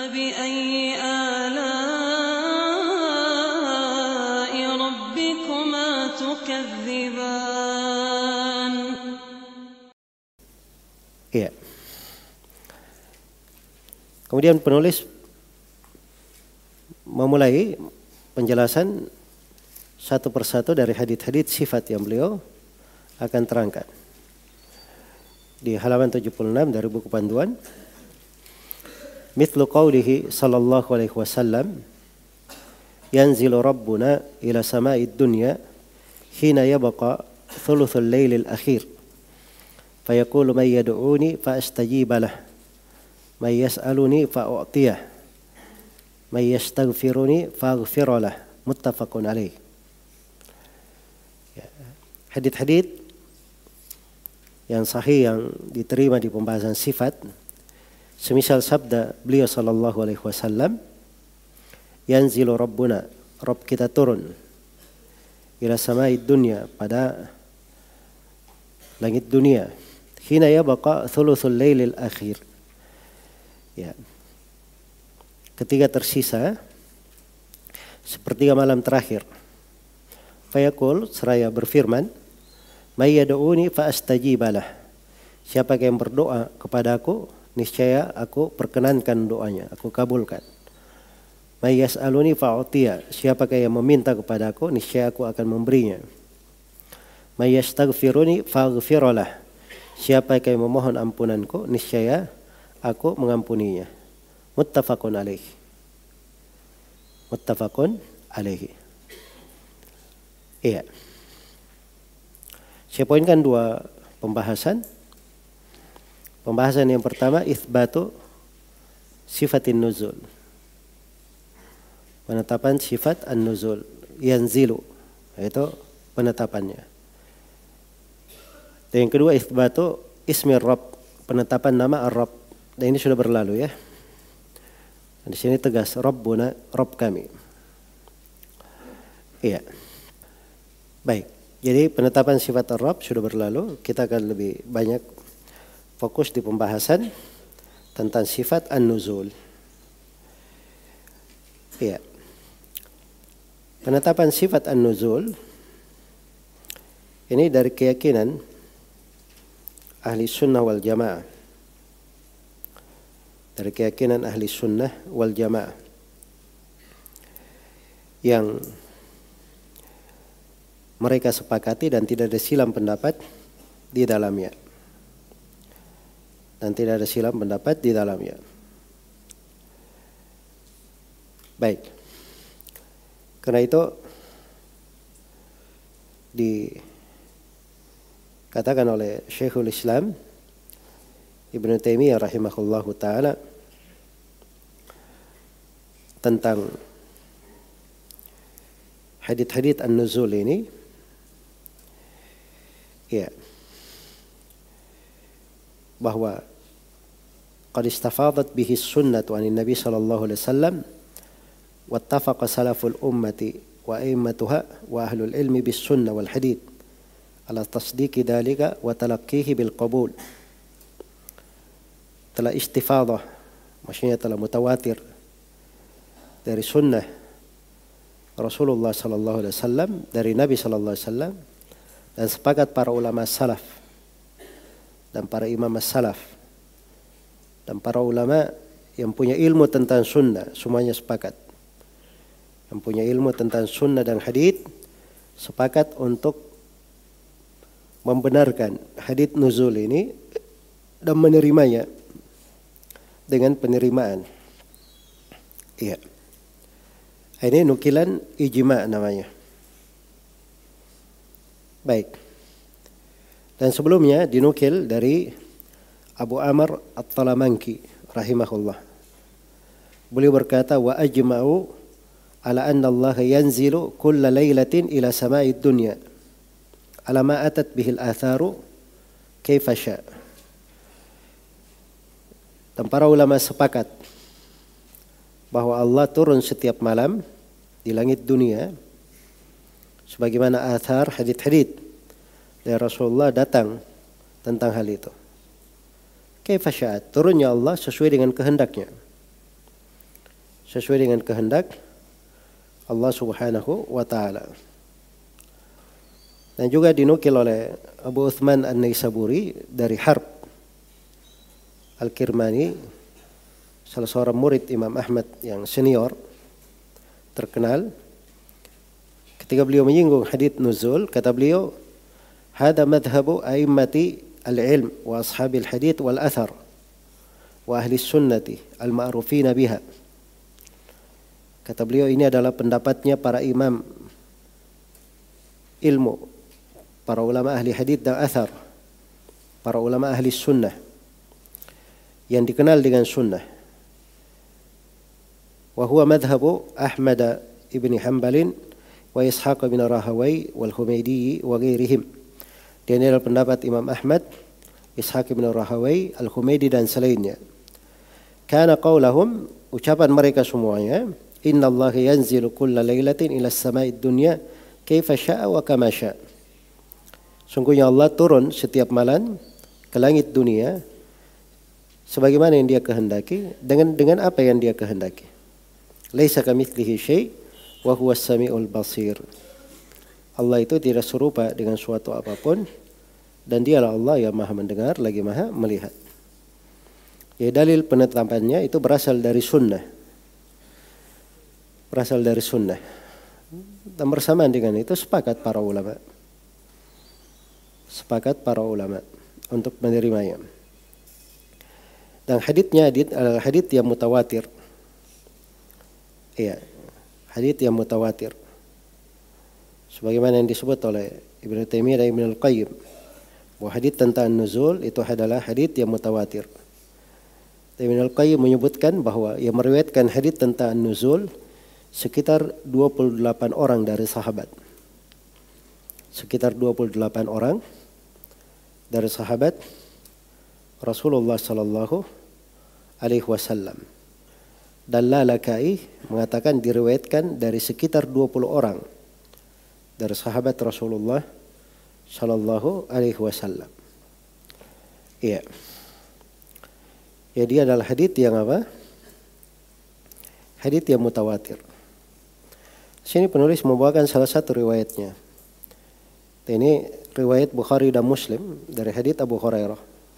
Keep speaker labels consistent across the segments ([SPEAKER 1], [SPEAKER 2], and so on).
[SPEAKER 1] فبأي آلاء ربكما تكذبان.
[SPEAKER 2] Iya. Kemudian penulis memulai penjelasan satu persatu dari hadits-hadits sifat yang beliau akan terangkan. Di halaman 76 dari buku panduan, mithlu qawlihi sallallahu alaihi wasallam, yanzilu rabbuna ila sama'id dunya hina yabqa thuluthul laylil akhir fayaqulu man yad'uni fa astajiba lah, man yas'aluni fa u'tiyah, man yastaghfiruni fa aghfir lah, muttafaqun alaih. Hadits-hadits yang sahih yang diterima di pembahasan sifat, semisal sabda beliau sallallahu alaihi wasallam, yanzilu rabbuna, Rabb kita turun, ila sama'id dunya, pada langit dunia, hina yabqa thuluthul lailil akhir, ya, ketika tersisa sepertiga malam terakhir. Fayaqul, seraya berfirman, may yad'uni fa astajiba lah, siapa yang berdoa kepadaku niscaya aku perkenankan doanya, aku kabulkan. May yas'aluni fa u'tiya, siapa yang meminta kepadaku niscaya aku akan memberinya. May yastaghfiruni fa aghfir lah, siapa yang memohon ampunanku niscaya aku mengampuninya. Muttafaqun alaihi. Muttafaqun alaihi. Iya. Saya poinkan dua pembahasan. Pembahasan yang pertama, itsbatu sifatin nuzul. Penetapan sifat an-nuzul, yanzilu, itu penetapannya. Dan yang kedua, itsbatu ismi Rabb, penetapan nama Ar-Rabb. Dan ini sudah berlalu ya. Dan di sini tegas, Rabbuna, Rabb kami. Iya. Baik. Jadi penetapan sifat Ar-Rabb sudah berlalu. Kita akan lebih banyak fokus di pembahasan tentang sifat an-nuzul. Iya. Penetapan sifat an-nuzul ini dari keyakinan ahli sunnah wal jamaah. Dari keyakinan ahli sunnah wal jamaah yang mereka sepakati dan tidak ada silang pendapat di dalamnya. Dan tidak ada silang pendapat di dalamnya. Baik. Karena itu dikatakan oleh Syekhul Islam Ibnu Taimiyah rahimahullahu ta'ala tentang hadits-hadits an-nuzul ini, ya, bahwa qad istafadat bihi sunnatu anin nabi sallallahu alaihi wasallam wattafaqa salaful ummati wa a'immatuha wa ahlul ilmi bis sunnah wal hadith ala tasdiqi dalika wa talaqqihi bil qabul. Telah istifadah, maksudnya telah mutawatir dari sunnah Rasulullah sallallahu alaihi wasallam, dari Nabi sallallahu alaihi wasallam, dan sepakat para ulama salaf dan para imam salaf dan para ulama yang punya ilmu tentang sunnah, semuanya sepakat. Yang punya ilmu tentang sunnah dan hadits sepakat untuk membenarkan hadits nuzul ini dan menerimanya dengan penerimaan. Iya. Ini nukilan ijma' namanya. Baik. Dan sebelumnya dinukil dari Abu Amr At-Talamanki rahimahullah. Beliau berkata, wa ajma'u ala anna Allah yanzilu kulla laylatin ila sama'id dunya ala ma atat bihil atharu kaifa sya'. Dan para ulama sepakat bahwa Allah turun setiap malam di langit dunia sebagaimana athar hadits-hadits dari Rasulullah datang tentang hal itu. Kaifa syaa, turunnya Allah sesuai dengan kehendaknya. sesuai dengan kehendak Allah Subhanahu wa taala. Dan juga dinukil oleh Abu Uthman An-Naisaburi dari Harb Al-Kirmani, salah seorang murid Imam Ahmad yang senior terkenal. Ketika beliau menyinggung hadits nuzul, kata beliau, "Hada madhhabu a'immati al-ilm wa ashabil hadits wal athar wa ahli sunnati al-ma'rufina biha." Kata beliau, ini adalah pendapatnya para imam ilmu, para ulama ahli hadits dan athar, para ulama ahli sunnah yang dikenal dengan sunnah. Wa huwa madhhabu Ahmad ibn Hanbal wa Ishaq bin Rahawai wal Humaydi wa ghairihim. Dan ini adalah pendapat Imam Ahmad, Ishaq bin Rahawai, Al-Humaydi dan selainnya. Kana qaulahum, ucapan mereka semuanya, inna Allah yanzilu kulla lailatin ila as-sama'id dunya kaifa syaa wa kama syaa. Sungguhnya Allah turun setiap malam ke langit dunia sebagaimana yang Dia kehendaki, dengan apa yang Dia kehendaki. Laisa kamitslihi syai' wa huwas samiul basir. Allah itu tidak serupa dengan suatu apapun dan Dialah Allah yang Maha mendengar lagi Maha melihat. Ya, dalil penetapannya itu berasal dari sunnah. Berasal dari sunnah. Dan bersamaan dengan itu sepakat para ulama. Sepakat para ulama untuk menerimanya. Dan haditsnya adalah hadits yang mutawatir. Iya, hadits yang mutawatir. Sebagaimana yang disebut oleh Ibnu Taimiyah dan Ibnu Al-Qayyim, bahwa hadits tentang nuzul itu adalah hadits yang mutawatir. Ibnu Al-Qayyim menyebutkan bahwa yang meriwayatkan hadits tentang nuzul sekitar 28 orang dari sahabat. Sekitar 28 orang dari sahabat Rasulullah sallallahu alaihi wasallam. Dan Lalaka'i mengatakan diriwayatkan dari sekitar 20 orang dari sahabat Rasulullah sallallahu alaihi wasallam. Iya. Ya, dia adalah hadits yang apa? Hadits yang mutawatir. Sini penulis membawakan salah satu riwayatnya. Ini riwayat Bukhari dan Muslim dari hadits Abu Hurairah.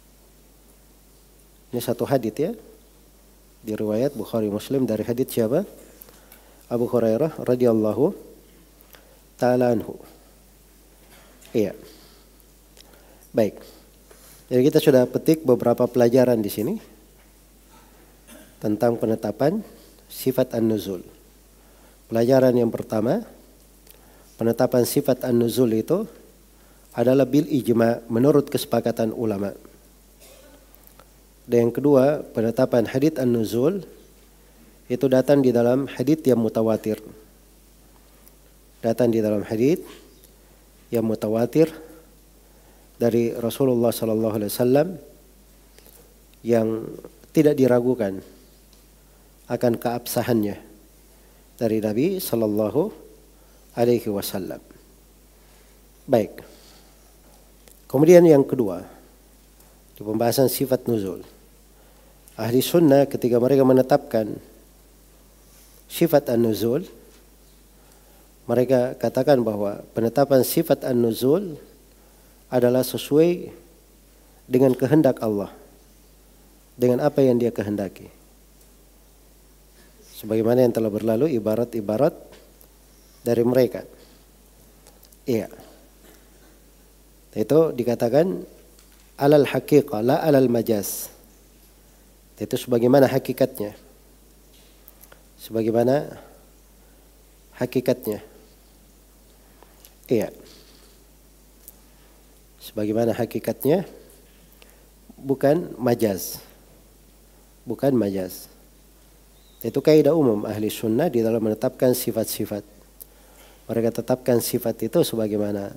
[SPEAKER 2] Ini satu hadits ya. Di riwayat Bukhari Muslim dari hadits siapa? Abu Hurairah radhiyallahu ta'ala anhu. Iya. Baik. Jadi kita sudah petik beberapa pelajaran di sini tentang penetapan sifat an-nuzul. Pelajaran yang pertama, penetapan sifat an-nuzul itu adalah bil ijma' menurut kesepakatan ulama. Dan yang kedua, penetapan hadits an-nuzul itu datang di dalam hadits yang mutawatir. Datang di dalam hadits yang mutawatir dari Rasulullah sallallahu alaihi wasallam yang tidak diragukan akan keabsahannya dari Nabi sallallahu alaihi wasallam. Baik. Kemudian yang kedua, di pembahasan sifat nuzul. Ahli sunnah ketika mereka menetapkan sifat an-nuzul, mereka katakan bahwa penetapan sifat an-nuzul adalah sesuai dengan kehendak Allah, dengan apa yang Dia kehendaki. Sebagaimana yang telah berlalu ibarat-ibarat dari mereka. Iya. Itu dikatakan alal haqiqah la alal majaz. Itu sebagaimana hakikatnya. Sebagaimana hakikatnya. Iya. Sebagaimana hakikatnya, bukan majaz. Bukan majaz. Itu kaidah umum ahli sunnah di dalam menetapkan sifat-sifat. Mereka tetapkan sifat itu sebagaimana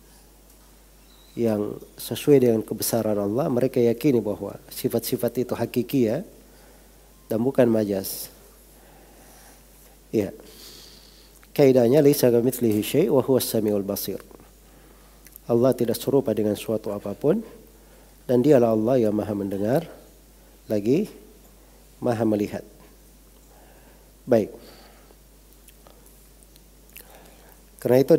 [SPEAKER 2] yang sesuai dengan kebesaran Allah. Mereka yakini bahwa sifat-sifat itu hakiki ya, dan bukan majaz. Ya. Kaidahnya laisa kamitslihi syai' wa huwas samiul basir. Allah tidak serupa dengan suatu apapun dan Dialah Allah yang Maha mendengar lagi Maha melihat. Baik. Karena itu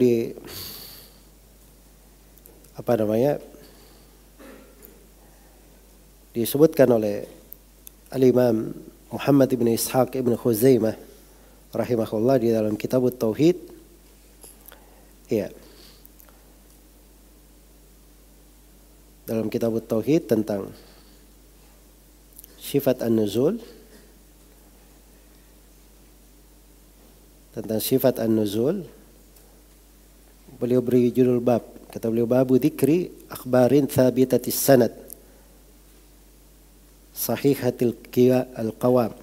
[SPEAKER 2] disebutkan oleh Al-Imam Muhammad ibn Ishaq ibn Khuzaimah rahimahullah di dalam kitab Tauhid. Ya. Dalam kitab Tauhid tentang sifat an-nuzul. Tentang sifat an-nuzul. Beliau beri judul bab. Kata beliau, babu dzikri akhbarin thabitatis sanad. Sahihatil al-qawam.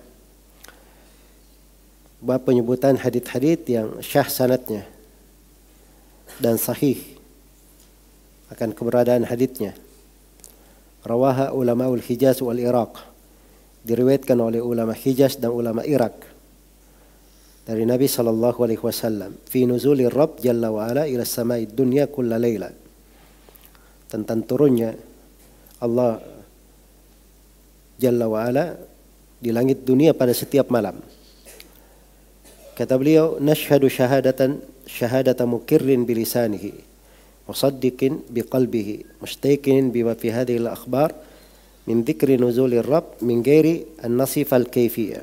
[SPEAKER 2] Bab penyebutan hadits-hadits yang syah sanadnya dan sahih akan keberadaan haditsnya. Rawaha ulamaul Hijaz wal Iraq. Diriwayatkan oleh ulama Hijaz dan ulama Irak dari Nabi sallallahu alaihi wasallam fi nuzulir Rabb jalla wa ala ila sama'id dunya kulla laila. Tentang turunnya Allah jalla wa ala di langit dunia pada setiap malam. Kata beliau, nashhadu syahadata mukirrin bilisanihi musaddiqin biqalbihi mustaqinin bima fi hadhihi al-akhbar min dzikri nuzulir Rabb min ghairi an-nasif al-kayfiyah.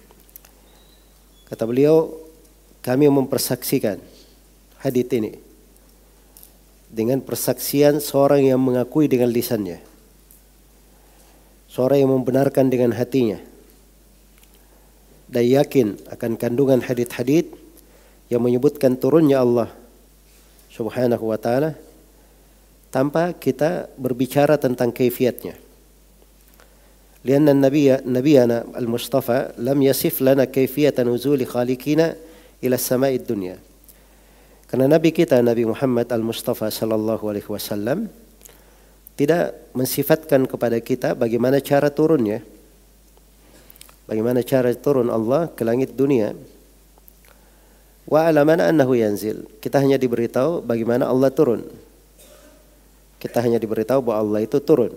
[SPEAKER 2] Kata beliau, kami mempersaksikan hadits ini dengan persaksian seorang yang mengakui dengan lisannya, seorang yang membenarkan dengan hatinya, dan yakin akan kandungan hadits-hadits yang menyebutkan turunnya Allah Subhanahu wa ta'ala tanpa kita berbicara tentang kaifiatnya. Lianna nabiyana al-Mustafa lam yasif lana kaifiyata nuzuli khaliqina ila sama'id dunya. Karena Nabi kita, Nabi Muhammad al-Mustafa sallallahu alaihi wasallam, tidak mensifatkan kepada kita bagaimana cara turunnya. Bagaimana cara turun Allah ke langit dunia. Wa alamana annahu yanzil. Kita hanya diberitahu bagaimana Allah turun. Kita hanya diberitahu bahwa Allah itu turun.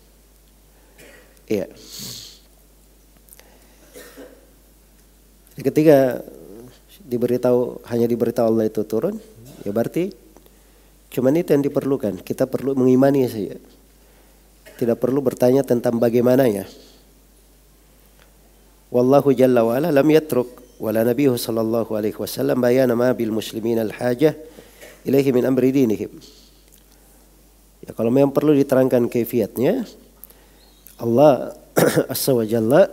[SPEAKER 2] Iya. Ketika hanya diberitahu Allah itu turun, ya berarti cuman itu yang diperlukan. Kita perlu mengimani saja. Tidak perlu bertanya tentang bagaimananya. Wallahu jalla wa ala lam yatruk wala nabiyyu sallallahu alaihi wasallam bayana ma bil muslimin al hajah ilaihi min amri dinihim. Ya, kalau memang perlu diterangkan kaifiatnya, Allah azza wa jalla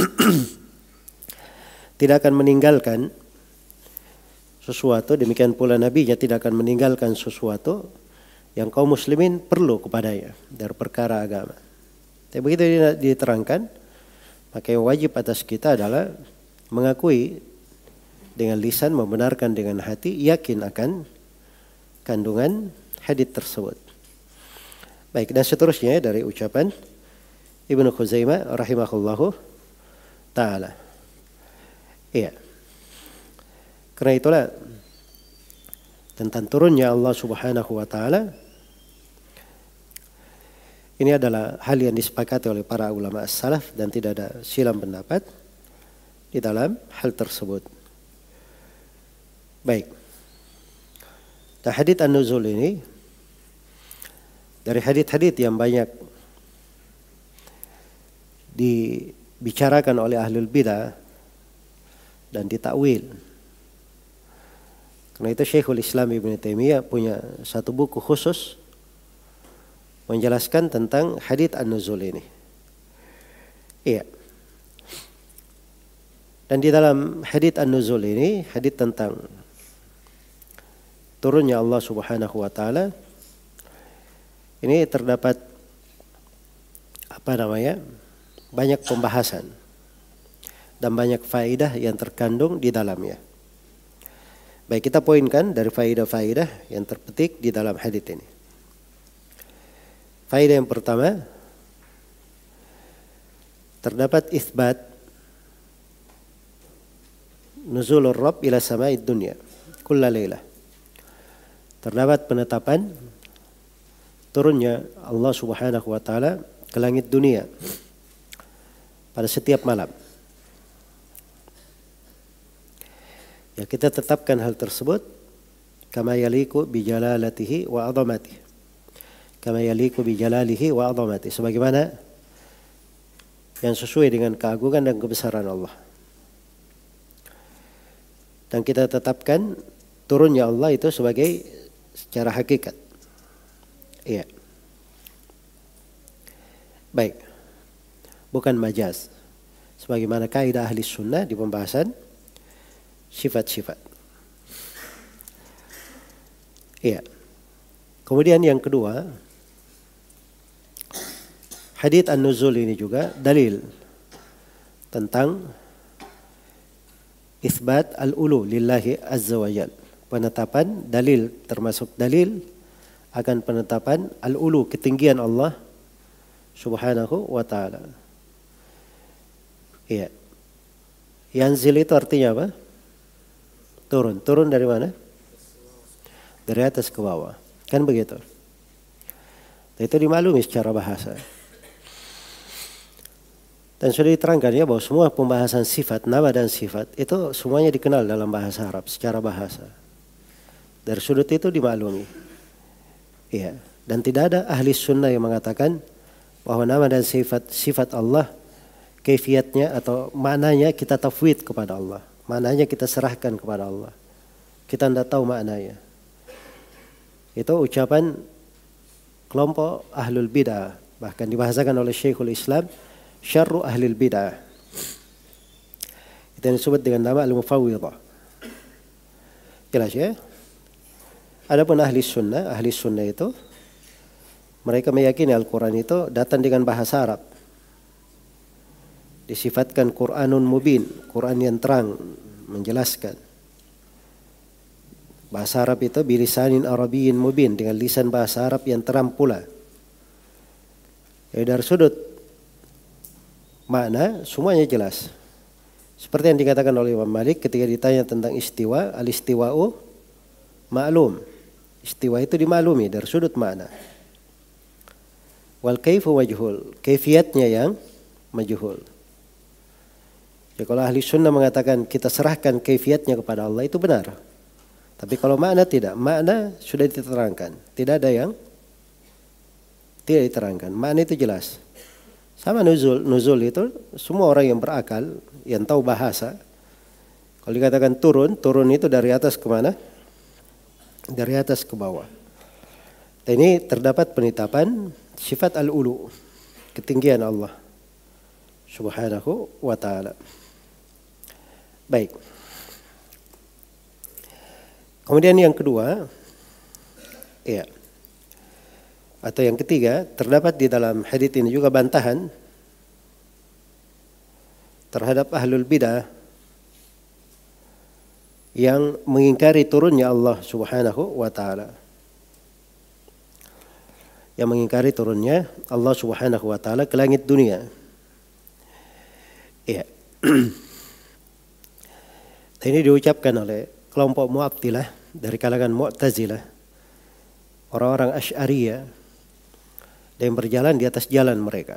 [SPEAKER 2] tidak akan meninggalkan sesuatu, demikian pula nabinya tidak akan meninggalkan sesuatu yang kaum muslimin perlu kepadanya dari perkara agama. Tapi begitu diterangkan, maka yang wajib atas kita adalah mengakui dengan lisan, membenarkan dengan hati, yakin akan kandungan hadits tersebut. Baik, dan seterusnya dari ucapan Ibnu Khuzaimah rahimahullahu ta'ala. Iya. Karena itulah tentang turunnya Allah subhanahu wa ta'ala, ini adalah hal yang disepakati oleh para ulama as-salaf dan tidak ada silang pendapat di dalam hal tersebut. Baik. Dan hadits an-nuzul ini dari hadits-hadits yang banyak dibicarakan oleh ahlul bidah dan ditakwil. Karena itu Syekhul Islam Ibn Taimiyah punya satu buku khusus menjelaskan tentang hadits an-nuzul ini. Iya. Dan di dalam hadits an-nuzul ini, hadits tentang turunnya Allah Subhanahu wa taala, ini terdapat banyak pembahasan dan banyak faedah yang terkandung di dalamnya. Baik, kita poinkan dari faedah-faedah yang terpetik di dalam hadits ini. Faedah yang pertama, terdapat isbat nuzulur Rabb ila sama'id dunya kulla lailah. Terdapat penetapan turunnya Allah Subhanahu wa taala ke langit dunia pada setiap malam. Ya, kita tetapkan hal tersebut kama yaliku bi jalalatihi wa 'azamatihi. Kama yaliku bi jalalihi wa 'azamatihi, sebagaimana yang sesuai dengan keagungan dan kebesaran Allah. Dan kita tetapkan turunnya Allah itu sebagai secara hakikat. Iya. Baik. Bukan majaz. Sebagaimana kaidah ahli sunnah di pembahasan sifat-sifat. Iya. Kemudian yang kedua, hadits an-nuzul ini juga dalil tentang isbat al-ulu lillahi azza wa jal. Penetapan dalil, termasuk dalil akan penetapan al-ulu, ketinggian Allah subhanahu wa ta'ala. Iya. Yanzil itu artinya apa? Turun. Turun dari mana? Dari atas ke bawah. Kan begitu. Itu dimaklumi secara bahasa. Dan sudah diterangkan ya bahwa semua pembahasan sifat, nama dan sifat itu semuanya dikenal dalam bahasa Arab secara bahasa. Dari sudut itu dimaklumi. Iya. Dan tidak ada ahli sunnah yang mengatakan bahwa nama dan sifat Allah, kaifiatnya atau maknanya kita tafwid kepada Allah. Maknanya kita serahkan kepada Allah. Kita tidak tahu maknanya. Itu ucapan kelompok ahlul bid'ah. Bahkan dibahasakan oleh Syekhul Islam, syarru ahlul bid'ah. Itu yang disebut dengan nama al-mufawwidah. Jelas ya? Adapun ahli sunnah itu mereka meyakini Al-Quran itu datang dengan bahasa Arab. Disifatkan Quranun mubin, Quran yang terang, menjelaskan. Bahasa Arab itu bilisanin Arabiyyin mubin, dengan lisan bahasa Arab yang terang pula. Dari sudut makna semuanya jelas. Seperti yang dikatakan oleh Imam Malik ketika ditanya tentang istiwa, al-istiwa'u ma'lum. Istiwa itu dimaklumi dari sudut makna. Wal kaifu majhul, kaifiatnya yang majhul. Ya, kalau ahli sunnah mengatakan kita serahkan kaifiatnya kepada Allah itu benar. Tapi kalau makna tidak, makna sudah diterangkan. Tidak ada yang tidak diterangkan. Makna itu jelas. Sama nuzul itu semua orang yang berakal, yang tahu bahasa. Kalau dikatakan turun itu dari atas ke mana? Dari atas ke bawah. Dan ini terdapat penetapan sifat al-ulu, ketinggian Allah subhanahu wa ta'ala. Baik. Kemudian yang kedua, ya, atau yang ketiga, terdapat di dalam hadits ini juga bantahan terhadap ahlul bidah yang mengingkari turunnya Allah subhanahu wa ta'ala. Yang mengingkari turunnya Allah subhanahu wa ta'ala ke langit dunia. Ya. Ini diucapkan oleh kelompok Mu'attilah dari kalangan Mu'tazilah, orang-orang Asy'ariyah yang berjalan di atas jalan mereka.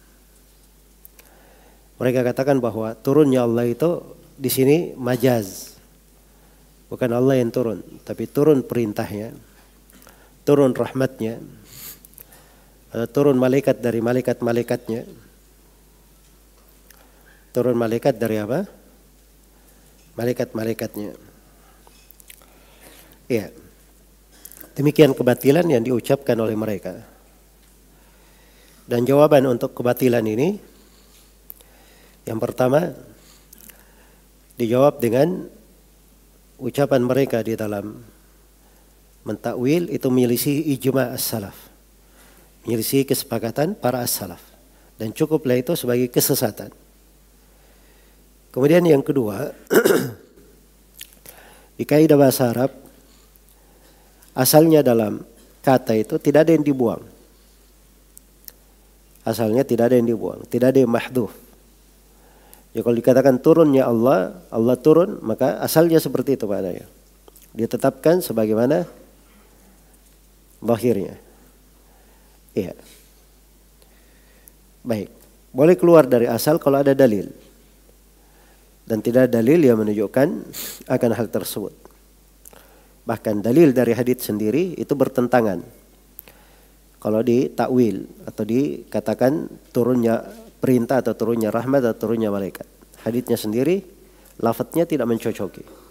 [SPEAKER 2] Mereka katakan bahwa turunnya Allah itu di sini majaz. Bukan Allah yang turun, tapi turun perintahnya, turun rahmatnya, atau turun malaikat dari malaikat-malaikatnya. Turun malaikat dari apa? Malaikat-malaikatnya. Ya. Demikian kebatilan yang diucapkan oleh mereka. Dan jawaban untuk kebatilan ini, yang pertama dijawab dengan ucapan mereka di dalam mentakwil itu menyelisih ijma' as-salaf, menyelisih kesepakatan para as-salaf, dan cukuplah itu sebagai kesesatan. Kemudian yang kedua, di kaidah bahasa Arab, asalnya dalam kata itu tidak ada yang dibuang. Asalnya tidak ada yang dibuang, tidak ada yang mahdhuf. Ya, kalau dikatakan turunnya Allah, Allah turun, maka asalnya seperti itu maknanya. Ditetapkan sebagaimana zahirnya. Iya. Baik. Boleh keluar dari asal kalau ada dalil. Dan tidak ada dalil yang menunjukkan akan hal tersebut. Bahkan dalil dari hadits sendiri itu bertentangan. Kalau ditakwil atau dikatakan turunnya perintah atau turunnya rahmat atau turunnya malaikat. Haditsnya sendiri lafadznya tidak mencocoki.